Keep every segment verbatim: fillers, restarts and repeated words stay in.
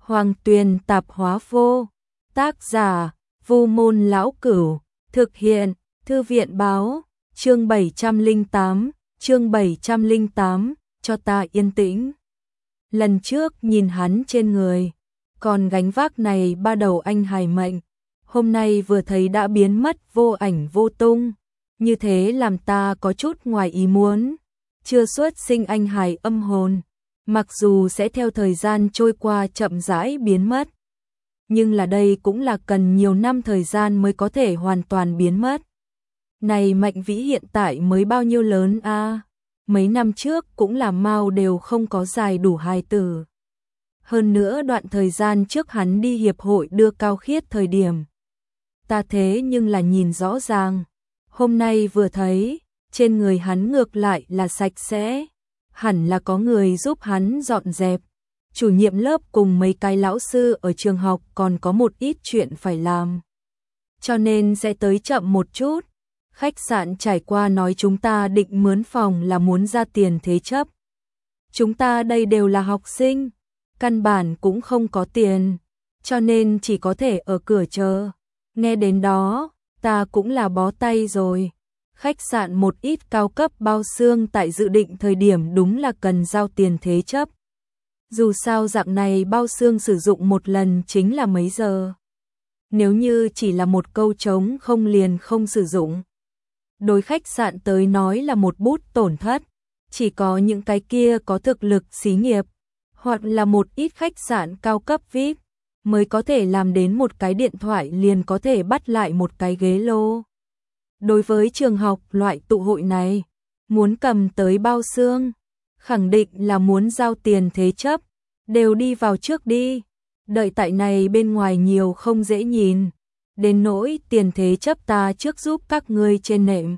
Hoàng Tuyền Tạp Hóa Vô. Tác giả: Vu Môn Lão Cửu. Thực hiện: Thư viện báo. Chương bảy trăm lẻ tám, chương bảy trăm lẻ tám, cho ta yên tĩnh. Lần trước nhìn hắn trên người, còn gánh vác này ba đầu anh hài mệnh, hôm nay vừa thấy đã biến mất vô ảnh vô tung, như thế làm ta có chút ngoài ý muốn. Chưa xuất sinh anh hài âm hồn, mặc dù sẽ theo thời gian trôi qua chậm rãi biến mất, nhưng là đây cũng là cần nhiều năm thời gian mới có thể hoàn toàn biến mất. Này Mạnh Vĩ hiện tại mới bao nhiêu lớn a? À? Mấy năm trước cũng là mau đều không có dài đủ hài tử. Hơn nữa đoạn thời gian trước hắn đi hiệp hội đưa Cao Khiết thời điểm, ta thế nhưng là nhìn rõ ràng, hôm nay vừa thấy, trên người hắn ngược lại là sạch sẽ, hẳn là có người giúp hắn dọn dẹp. Chủ nhiệm lớp cùng mấy cái lão sư ở trường học còn có một ít chuyện phải làm, cho nên sẽ tới chậm một chút. Khách sạn trải qua nói chúng ta định mướn phòng là muốn ra tiền thế chấp. Chúng ta đây đều là học sinh, căn bản cũng không có tiền, cho nên chỉ có thể ở cửa chờ. Nghe đến đó, ta cũng là bó tay rồi. Khách sạn một ít cao cấp bao xương tại dự định thời điểm đúng là cần giao tiền thế chấp. Dù sao dạng này bao xương sử dụng một lần chính là mấy giờ. Nếu như chỉ là một câu trống không liền không sử dụng, đối khách sạn tới nói là một bút tổn thất. Chỉ có những cái kia có thực lực xí nghiệp, hoặc là một ít khách sạn cao cấp vi ai pi, mới có thể làm đến một cái điện thoại liền có thể bắt lại một cái ghế lô. Đối với trường học loại tụ hội này, muốn cầm tới bao xương, khẳng định là muốn giao tiền thế chấp, đều đi vào trước đi. Đợi tại này bên ngoài nhiều không dễ nhìn, đến nỗi tiền thế chấp ta trước giúp các ngươi trên nệm.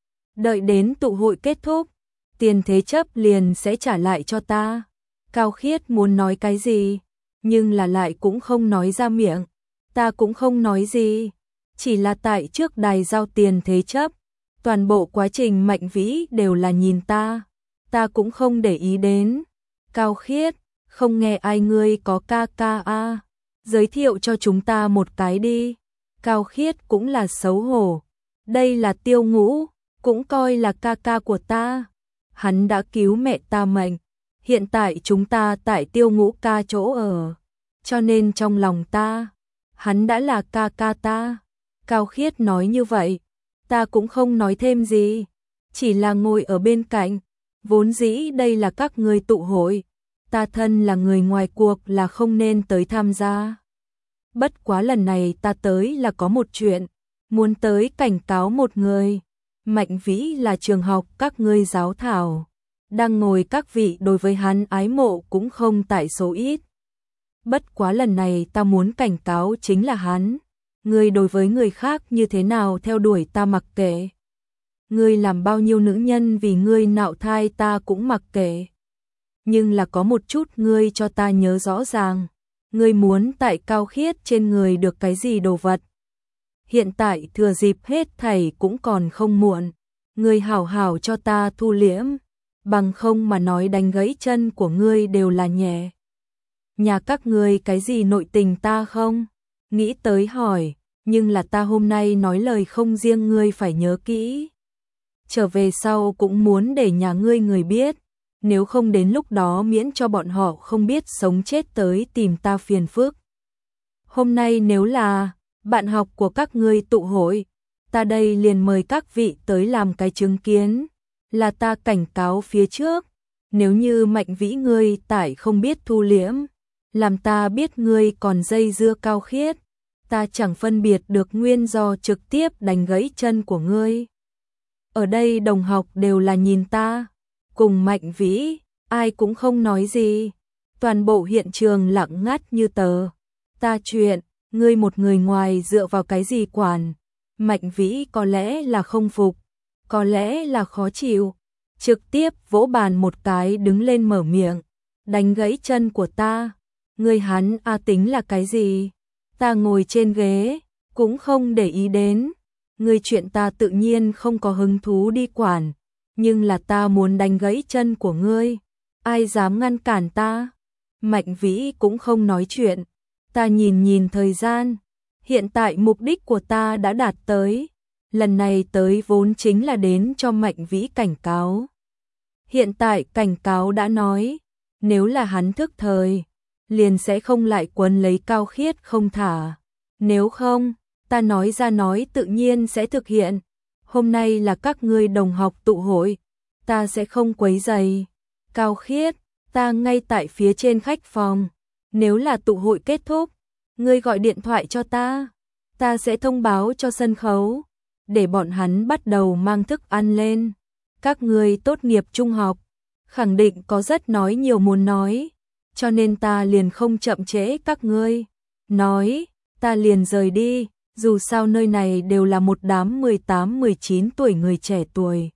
Đợi đến tụ hội kết thúc, tiền thế chấp liền sẽ trả lại cho ta. Cao Khiết muốn nói cái gì, nhưng là lại cũng không nói ra miệng. Ta cũng không nói gì, chỉ là tại trước đài giao tiền thế chấp, toàn bộ quá trình Mạnh Vĩ đều là nhìn ta, ta cũng không để ý đến. Cao Khiết, không nghe ai ngươi có ca ca a, giới thiệu cho chúng ta một cái đi. Cao Khiết cũng là xấu hổ, đây là Tiêu Ngũ, cũng coi là ca ca của ta. Hắn đã cứu mẹ ta mệnh, hiện tại chúng ta tại Tiêu Ngũ ca chỗ ở, cho nên trong lòng ta, hắn đã là ca ca ta. Cao Khiết nói như vậy, ta cũng không nói thêm gì, chỉ là ngồi ở bên cạnh. Vốn dĩ đây là các ngươi tụ hội, ta thân là người ngoài cuộc là không nên tới tham gia. Bất quá lần này ta tới là có một chuyện, muốn tới cảnh cáo một người. Mạnh Vĩ là trường học các ngươi giáo thảo, đang ngồi các vị đối với hắn ái mộ cũng không tại số ít. Bất quá lần này ta muốn cảnh cáo chính là hắn, ngươi đối với người khác như thế nào theo đuổi ta mặc kệ. Ngươi làm bao nhiêu nữ nhân vì ngươi nạo thai ta cũng mặc kệ. Nhưng là có một chút ngươi cho ta nhớ rõ ràng, ngươi muốn tại Cao Khiết trên người được cái gì đồ vật. Hiện tại thừa dịp hết thảy cũng còn không muộn, ngươi hảo hảo cho ta thu liễm, bằng không mà nói đánh gãy chân của ngươi đều là nhẹ. Nhà các ngươi cái gì nội tình ta không nghĩ tới hỏi, nhưng là ta hôm nay nói lời không riêng ngươi phải nhớ kỹ. Trở về sau cũng muốn để nhà ngươi người biết, nếu không đến lúc đó miễn cho bọn họ không biết sống chết tới tìm ta phiền phức. Hôm nay nếu là bạn học của các ngươi tụ hội, ta đây liền mời các vị tới làm cái chứng kiến, là ta cảnh cáo phía trước. Nếu như Mạnh Vĩ ngươi tại không biết thu liễm, làm ta biết ngươi còn dây dưa Cao Khiết, ta chẳng phân biệt được nguyên do trực tiếp đánh gãy chân của ngươi. Ở đây đồng học đều là nhìn ta, cùng Mạnh Vĩ, ai cũng không nói gì. Toàn bộ hiện trường lặng ngắt như tờ. Ta chuyện, ngươi một người ngoài dựa vào cái gì quản. Mạnh Vĩ có lẽ là không phục, có lẽ là khó chịu, trực tiếp vỗ bàn một cái đứng lên mở miệng, đánh gãy chân của ta. Ngươi hắn a tính là cái gì? Ta ngồi trên ghế, cũng không để ý đến. Ngươi chuyện ta tự nhiên không có hứng thú đi quản, nhưng là ta muốn đánh gãy chân của ngươi, ai dám ngăn cản ta? Mạnh Vĩ cũng không nói chuyện. Ta nhìn nhìn thời gian. Hiện tại mục đích của ta đã đạt tới. Lần này tới vốn chính là đến cho Mạnh Vĩ cảnh cáo. Hiện tại cảnh cáo đã nói. Nếu là hắn thức thời, liền sẽ không lại quấn lấy Cao Khiết không thả. Nếu không, ta nói ra nói tự nhiên sẽ thực hiện. Hôm nay là các ngươi đồng học tụ hội, ta sẽ không quấy rầy. Cao Khiết, ta ngay tại phía trên khách phòng. Nếu là tụ hội kết thúc, ngươi gọi điện thoại cho ta. Ta sẽ thông báo cho sân khấu, để bọn hắn bắt đầu mang thức ăn lên. Các ngươi tốt nghiệp trung học, khẳng định có rất nói nhiều muốn nói, cho nên ta liền không chậm trễ các ngươi. Nói, ta liền rời đi, dù sao nơi này đều là một đám mười tám mười chín tuổi người trẻ tuổi.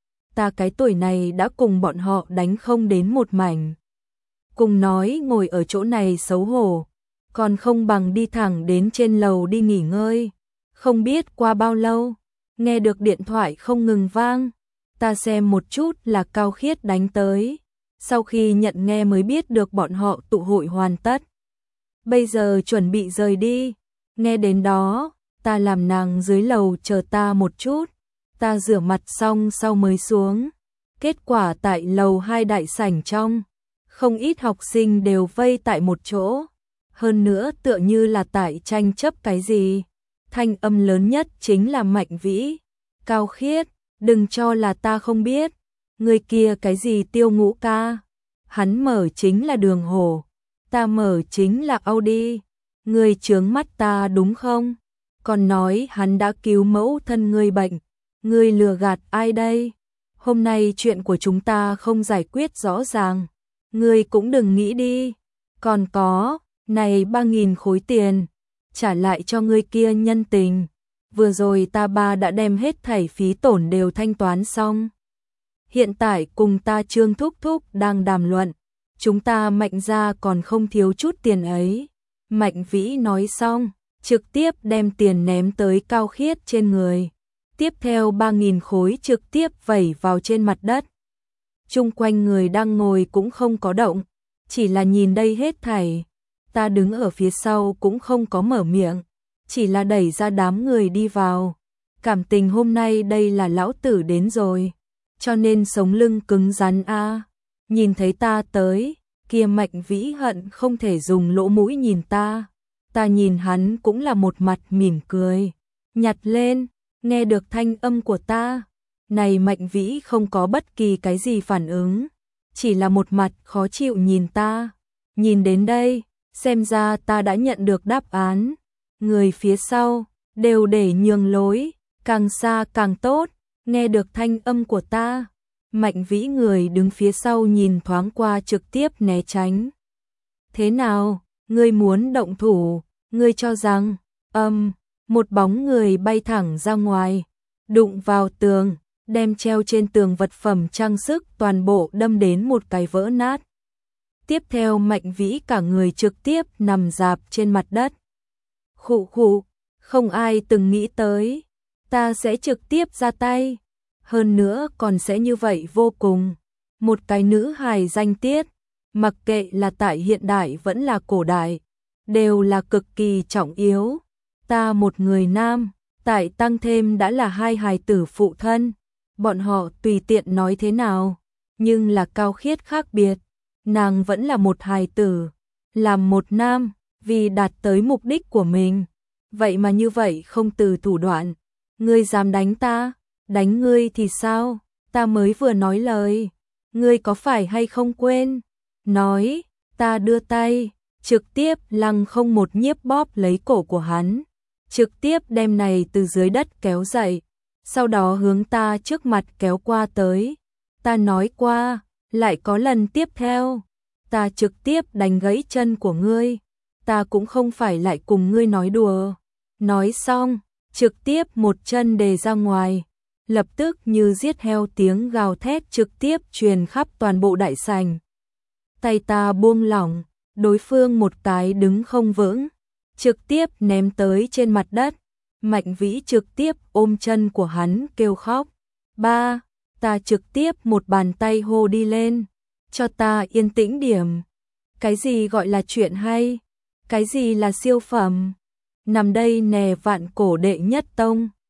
Ta cái tuổi này đã cùng bọn họ đánh không đến một mảnh. Cùng nói ngồi ở chỗ này xấu hổ, còn không bằng đi thẳng đến trên lầu đi nghỉ ngơi. Không biết qua bao lâu, nghe được điện thoại không ngừng vang. Ta xem một chút là Cao Khiết đánh tới. Sau khi nhận nghe mới biết được bọn họ tụ hội hoàn tất. Bây giờ chuẩn bị rời đi. Nghe đến đó, ta làm nàng dưới lầu chờ ta một chút. Ta rửa mặt xong sau mới xuống. Kết quả tại lầu hai đại sảnh trong, không ít học sinh đều vây tại một chỗ. Hơn nữa tựa như là tại tranh chấp cái gì. Thanh âm lớn nhất chính là Mạnh Vĩ. Cao Khiết, đừng cho là ta không biết. Người kia cái gì Tiêu Ngũ ca. Hắn mở chính là Đường Hổ. Ta mở chính là Audi. Người chướng mắt ta đúng không? Còn nói hắn đã cứu mẫu thân người bệnh. Người lừa gạt ai đây? Hôm nay chuyện của chúng ta không giải quyết rõ ràng. Người cũng đừng nghĩ đi. Còn có, này ba nghìn khối tiền. Trả lại cho người kia nhân tình. Vừa rồi ta ba đã đem hết thảy phí tổn đều thanh toán xong. Hiện tại cùng ta Trương Thúc Thúc đang đàm luận. Chúng ta Mạnh gia còn không thiếu chút tiền ấy. Mạnh Vĩ nói xong, trực tiếp đem tiền ném tới Cao Khiết trên người. Tiếp theo ba nghìn khối trực tiếp vẩy vào trên mặt đất. Chung quanh người đang ngồi cũng không có động, chỉ là nhìn đây hết thảy. Ta đứng ở phía sau cũng không có mở miệng, chỉ là đẩy ra đám người đi vào. Cảm tình hôm nay đây là lão tử đến rồi, cho nên sống lưng cứng rắn a. Nhìn thấy ta tới, kia Mạnh Vĩ hận không thể dùng lỗ mũi nhìn ta. Ta nhìn hắn cũng là một mặt mỉm cười. Nhặt lên, nghe được thanh âm của ta. Này Mạnh Vĩ không có bất kỳ cái gì phản ứng, chỉ là một mặt khó chịu nhìn ta. Nhìn đến đây, xem ra ta đã nhận được đáp án. Người phía sau, đều để nhường lối, càng xa càng tốt. Nghe được thanh âm của ta, Mạnh Vĩ người đứng phía sau nhìn thoáng qua trực tiếp né tránh. Thế nào, ngươi muốn động thủ, ngươi cho rằng, âm, một bóng người bay thẳng ra ngoài, đụng vào tường, đem treo trên tường vật phẩm trang sức toàn bộ đâm đến một cái vỡ nát. Tiếp theo Mạnh Vĩ cả người trực tiếp nằm rạp trên mặt đất. Khụ khụ, không ai từng nghĩ tới, ta sẽ trực tiếp ra tay. Hơn nữa còn sẽ như vậy vô cùng. Một cái nữ hài danh tiết, mặc kệ là tại hiện đại vẫn là cổ đại, đều là cực kỳ trọng yếu. Ta một người nam, tại tăng thêm đã là hai hài tử phụ thân. Bọn họ tùy tiện nói thế nào, nhưng là Cao Khiết khác biệt. Nàng vẫn là một hài tử, làm một nam, vì đạt tới mục đích của mình. Vậy mà như vậy không từ thủ đoạn. Ngươi dám đánh ta? Đánh ngươi thì sao? Ta mới vừa nói lời. Ngươi có phải hay không quên? Nói, ta đưa tay, trực tiếp lăng không một nhiếp bóp lấy cổ của hắn. Trực tiếp đem này từ dưới đất kéo dậy. Sau đó hướng ta trước mặt kéo qua tới. Ta nói qua, lại có lần tiếp theo. Ta trực tiếp đánh gãy chân của ngươi. Ta cũng không phải lại cùng ngươi nói đùa. Nói xong, trực tiếp một chân đề ra ngoài. Lập tức như giết heo tiếng gào thét trực tiếp truyền khắp toàn bộ đại sảnh. Tay ta buông lỏng, đối phương một cái đứng không vững, trực tiếp ném tới trên mặt đất. Mạnh Vĩ trực tiếp ôm chân của hắn kêu khóc. Ba, ta trực tiếp một bàn tay hô đi lên, cho ta yên tĩnh điểm. Cái gì gọi là chuyện hay? Cái gì là siêu phẩm? Nằm đây nè vạn cổ đệ nhất tông.